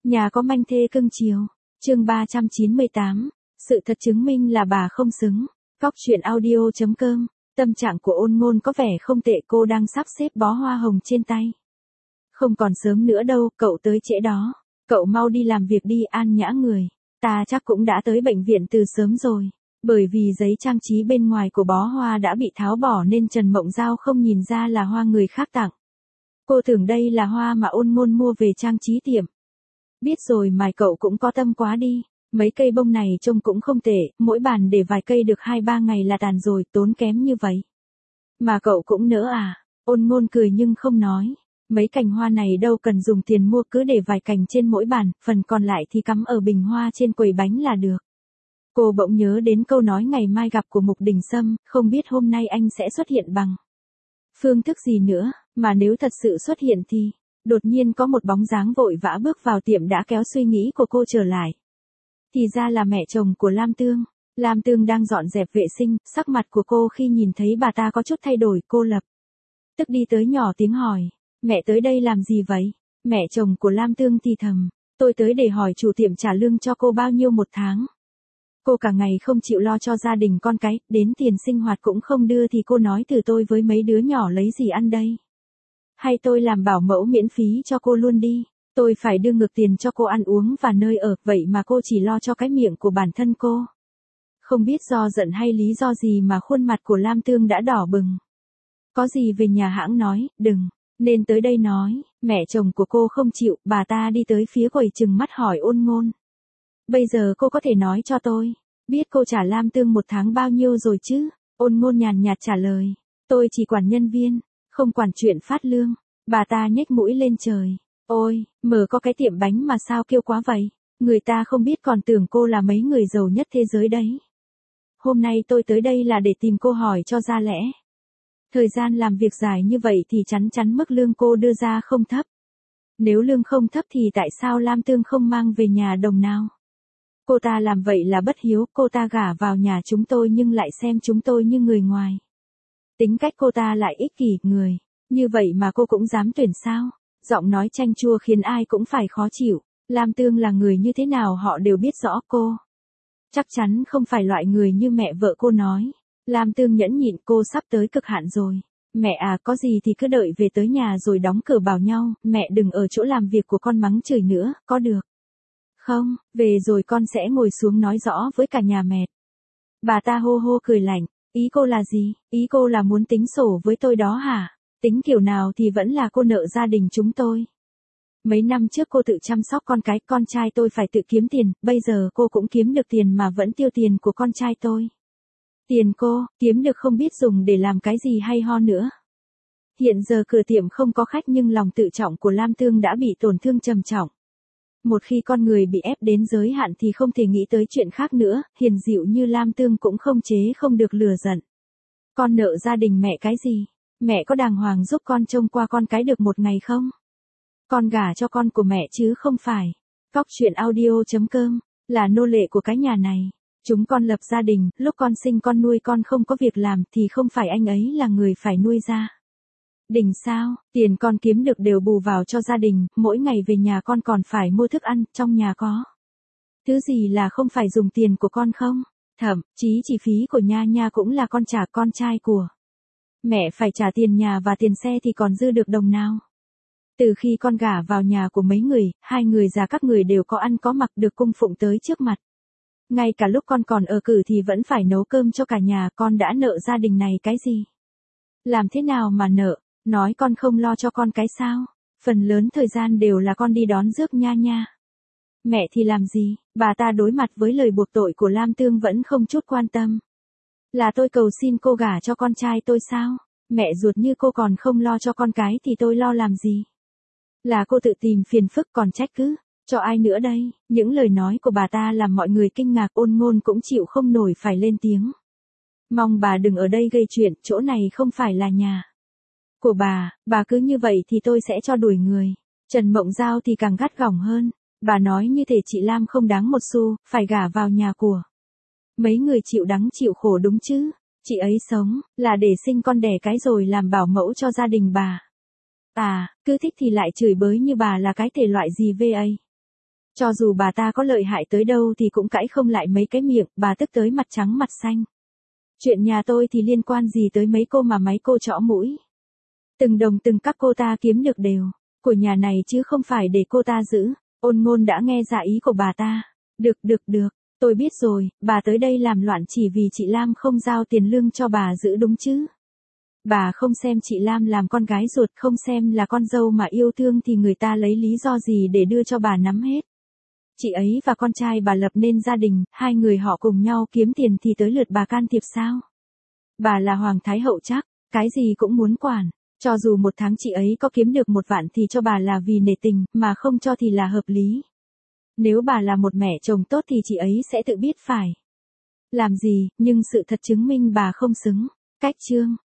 Nhà có manh thê cưng chiều. Chương 398. Sự thật chứng minh là bà không xứng. Góc truyện audio.com. Tâm trạng của Ôn Ngôn có vẻ không tệ, cô đang sắp xếp bó hoa hồng trên tay. Không còn sớm nữa đâu, cậu tới trễ đó. Cậu mau đi làm việc đi, An Nhã người. Ta chắc cũng đã tới bệnh viện từ sớm rồi. Bởi vì giấy trang trí bên ngoài của bó hoa đã bị tháo bỏ nên Trần Mộng Giao không nhìn ra là hoa người khác tặng. Cô tưởng đây là hoa mà Ôn Ngôn mua về trang trí tiệm. Biết rồi mà cậu cũng có tâm quá đi. Mấy cây bông này trông cũng không tệ, mỗi bàn để vài cây được 2-3 ngày là tàn rồi, tốn kém như vậy. Mà cậu cũng nỡ à? Ôn Ngôn cười nhưng không nói. Mấy cành hoa này đâu cần dùng tiền mua, cứ để vài cành trên mỗi bàn, phần còn lại thì cắm ở bình hoa trên quầy bánh là được. Cô bỗng nhớ đến câu nói ngày mai gặp của Mục Đình Sâm, không biết hôm nay anh sẽ xuất hiện bằng phương thức gì nữa, mà nếu thật sự xuất hiện thì... Đột nhiên có một bóng dáng vội vã bước vào tiệm đã kéo suy nghĩ của cô trở lại. Thì ra là mẹ chồng của Lam Tương. Lam Tương đang dọn dẹp vệ sinh, sắc mặt của cô khi nhìn thấy bà ta có chút thay đổi, cô lập tức đi tới nhỏ tiếng hỏi. Mẹ tới đây làm gì vậy? Mẹ chồng của Lam Tương thì thầm. Tôi tới để hỏi chủ tiệm trả lương cho cô bao nhiêu một tháng. Cô cả ngày không chịu lo cho gia đình con cái, đến tiền sinh hoạt cũng không đưa thì cô nói từ tôi với mấy đứa nhỏ lấy gì ăn đây? Hay tôi làm bảo mẫu miễn phí cho cô luôn đi, tôi phải đưa ngược tiền cho cô ăn uống và nơi ở, vậy mà cô chỉ lo cho cái miệng của bản thân cô. Không biết do giận hay lý do gì mà khuôn mặt của Lam Tương đã đỏ bừng. Có gì về nhà hãng nói, đừng, nên tới đây nói, mẹ chồng của cô không chịu, bà ta đi tới phía quầy trừng mắt hỏi Ôn Ngôn. Bây giờ cô có thể nói cho tôi, biết cô trả Lam Tương một tháng bao nhiêu rồi chứ? Ôn Ngôn nhàn nhạt trả lời, tôi chỉ quản nhân viên. Không quản chuyện phát lương. Bà ta nhếch mũi lên trời. Ôi, mở có cái tiệm bánh mà sao kêu quá vậy? Người ta không biết còn tưởng cô là mấy người giàu nhất thế giới đấy. Hôm nay tôi tới đây là để tìm cô hỏi cho ra lẽ. Thời gian làm việc dài như vậy thì chắn chắn mức lương cô đưa ra không thấp. Nếu lương không thấp thì tại sao Lam Tương không mang về nhà đồng nào? Cô ta làm vậy là bất hiếu, cô ta gả vào nhà chúng tôi nhưng lại xem chúng tôi như người ngoài. Tính cách cô ta lại ích kỷ, người như vậy mà cô cũng dám tuyển sao? Giọng nói chanh chua khiến ai cũng phải khó chịu. Lam Tương là người như thế nào họ đều biết rõ cô. Chắc chắn không phải loại người như mẹ vợ cô nói. Lam Tương nhẫn nhịn, cô sắp tới cực hạn rồi. Mẹ à, có gì thì cứ đợi về tới nhà rồi đóng cửa bảo nhau, mẹ đừng ở chỗ làm việc của con mắng chửi nữa, có được không? Về rồi con sẽ ngồi xuống nói rõ với cả nhà mẹ. Bà ta hô hô cười lạnh. Ý cô là gì? Ý cô là muốn tính sổ với tôi đó hả? Tính kiểu nào thì vẫn là cô nợ gia đình chúng tôi. Mấy năm trước cô tự chăm sóc con cái, con trai tôi phải tự kiếm tiền, bây giờ cô cũng kiếm được tiền mà vẫn tiêu tiền của con trai tôi. Tiền cô, kiếm được không biết dùng để làm cái gì hay ho nữa. Hiện giờ cửa tiệm không có khách nhưng lòng tự trọng của Lam Tương đã bị tổn thương trầm trọng. Một khi con người bị ép đến giới hạn thì không thể nghĩ tới chuyện khác nữa, hiền dịu như Lam Tương cũng không chế không được lừa giận. Con nợ gia đình mẹ cái gì? Mẹ có đàng hoàng giúp con trông qua con cái được một ngày không? Con gả cho con của mẹ chứ không phải. Góc truyện audio.com, là nô lệ của cái nhà này. Chúng con lập gia đình, lúc con sinh con nuôi con không có việc làm thì không phải anh ấy là người phải nuôi ra đình sao? Tiền con kiếm được đều bù vào cho gia đình, mỗi ngày về nhà con còn phải mua thức ăn, trong nhà có thứ gì là không phải dùng tiền của con không? Thậm chí chi phí của nha cũng là con trả, con trai của mẹ phải trả tiền nhà và tiền xe thì còn dư được đồng nào. Từ khi con gả vào nhà của mấy người, hai người già các người đều có ăn có mặc được cung phụng tới trước mặt. Ngay cả lúc con còn ở cử thì vẫn phải nấu cơm cho cả nhà, con đã nợ gia đình này cái gì? Làm thế nào mà nợ? Nói con không lo cho con cái sao? Phần lớn thời gian đều là con đi đón rước nha. Mẹ thì làm gì? Bà ta đối mặt với lời buộc tội của Lam Tương vẫn không chút quan tâm. Là tôi cầu xin cô gả cho con trai tôi sao? Mẹ ruột như cô còn không lo cho con cái thì tôi lo làm gì? Là cô tự tìm phiền phức còn trách cứ cho ai nữa đây? Những lời nói của bà ta làm mọi người kinh ngạc, Ôn Ngôn cũng chịu không nổi phải lên tiếng. Mong bà đừng ở đây gây chuyện, chỗ này không phải là nhà của bà cứ như vậy thì tôi sẽ cho đuổi người. Trần Mộng Giao thì càng gắt gỏng hơn. Bà nói như thể chị Lam không đáng một xu, phải gả vào nhà của mấy người chịu đắng chịu khổ đúng chứ. Chị ấy sống, là để sinh con đẻ cái rồi làm bảo mẫu cho gia đình bà. À, cứ thích thì lại chửi bới như bà là cái thể loại gì vậy? Cho dù bà ta có lợi hại tới đâu thì cũng cãi không lại mấy cái miệng, bà tức tới mặt trắng mặt xanh. Chuyện nhà tôi thì liên quan gì tới mấy cô mà mấy cô trõ mũi. Từng đồng từng các cô ta kiếm được đều, của nhà này chứ không phải để cô ta giữ. Ôn Ngôn đã nghe ra ý của bà ta. Được, tôi biết rồi, bà tới đây làm loạn chỉ vì chị Lam không giao tiền lương cho bà giữ đúng chứ. Bà không xem chị Lam làm con gái ruột, không xem là con dâu mà yêu thương thì người ta lấy lý do gì để đưa cho bà nắm hết. Chị ấy và con trai bà lập nên gia đình, hai người họ cùng nhau kiếm tiền thì tới lượt bà can thiệp sao? Bà là Hoàng Thái Hậu chắc, cái gì cũng muốn quản. Cho dù một tháng chị ấy có kiếm được 1 vạn thì cho bà là vì nể tình, mà không cho thì là hợp lý. Nếu bà là một mẹ chồng tốt thì chị ấy sẽ tự biết phải làm gì, nhưng sự thật chứng minh bà không xứng. Cách chương